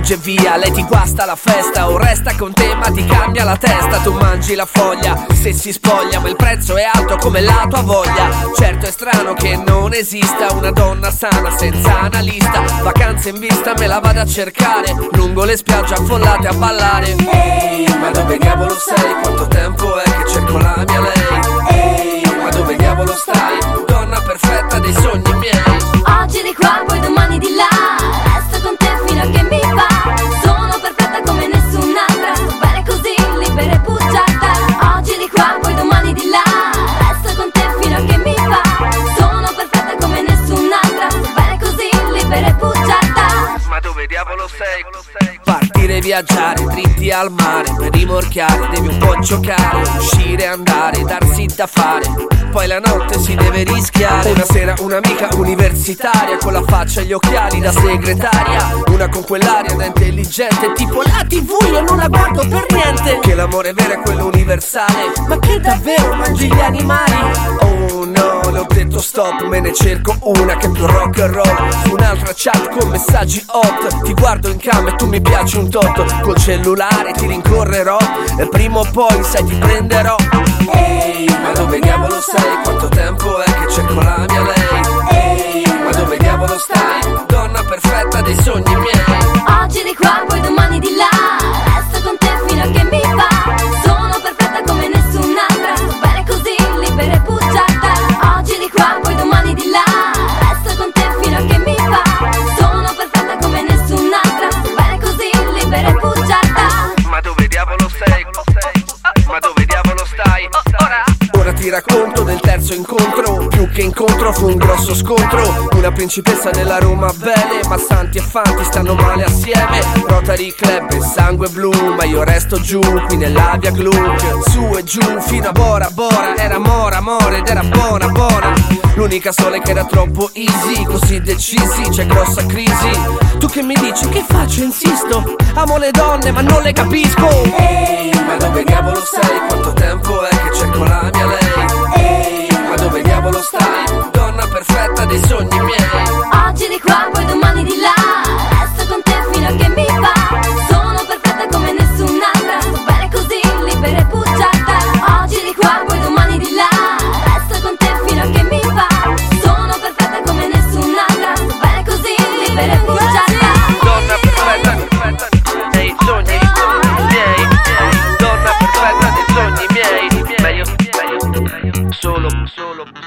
fugge via, lei ti guasta la festa o resta con te ma ti cambia la testa. Tu mangi la foglia se si spoglia, ma il prezzo è alto come la tua voglia. Certo è strano che non esista una donna sana senza analista. Vacanze in vista me la vado a cercare, lungo le spiagge affollate a ballare. Ehi, ma dove diavolo sei? Quanto tempo è che cerco la mia lei? Ehi, ma dove diavolo stai? Donna perfetta dei sogni miei. Oggi di qua, poi domani di là, resto con te fino a che mi va. Sono perfetta come nessun'altra, bene così, libera e bugiarda. Oggi di qua, poi domani di là, resto con te fino a che mi va. Sono perfetta come nessun'altra, bene così, libera e bugiarda. Ma dove diavolo sei? Partire, viaggiare, dritti al mare, per rimorchiare devi un po' giocare, uscire, andare, darsi da fare, poi la notte si deve rischiare. Una sera un'amica universitaria con la faccia e gli occhiali da segretaria, una con quell'aria da intelligente, tipo la TV io non la guardo per niente. Che l'amore vero è quello universale, ma che davvero mangi gli animali? Oh no, le ho detto stop, me ne cerco una che è più rock and roll. Su un'altra chat con messaggi hot, ti guardo in cam e tu mi piaci un tot. Col cellulare ti rincorrerò e prima o poi sai ti prenderò. Ehi, ma dove diavolo sei? Quanto tempo è che cerco la mia lei? Ehi, ma dove diavolo stai? Donna perfetta dei sogni miei. Oggi di qua, poi domani di là, resto con te fino a che mi va. Sono perfetta come nessun'altra, bene così, libera e bugiarda. Oggi di qua, poi domani di là, resto con te fino a che mi va. Sono perfetta come nessun'altra, bene così, libera e bugiarda. Ma dove diavolo sei? Ma dove diavolo stai? Ora ti racconto del terzo incontro. Più che incontro fu un grosso scontro. Una principessa della Roma bene, ma Santi e Fanti stanno male assieme. Rotary Club e sangue blu, ma io resto giù qui nella via Gluck. Su e giù fino a Bora Bora, era mora amore ed era buona buona. L'unica sola è che era troppo easy, così decisi, c'è grossa crisi. Tu che mi dici che faccio? Insisto, amo le donne ma non le capisco. Ehi, ma dove diavolo sei? Quanto tempo è che cerco la mia lei? Ehi, ma dove diavolo stai? Donna perfetta dei sogni miei. Oggi di qua, poi domani di là, resto con te fino a che mi va. Sono perfetta come nessun'altra, bene così, libera e bugiarda. Oggi di qua, poi domani di là, resto con te fino a che mi va. Sono perfetta come nessun'altra, bene così, libera e bugiarda. Donna perfetta dei sogni miei. Donna perfetta dei sogni miei. Meglio solo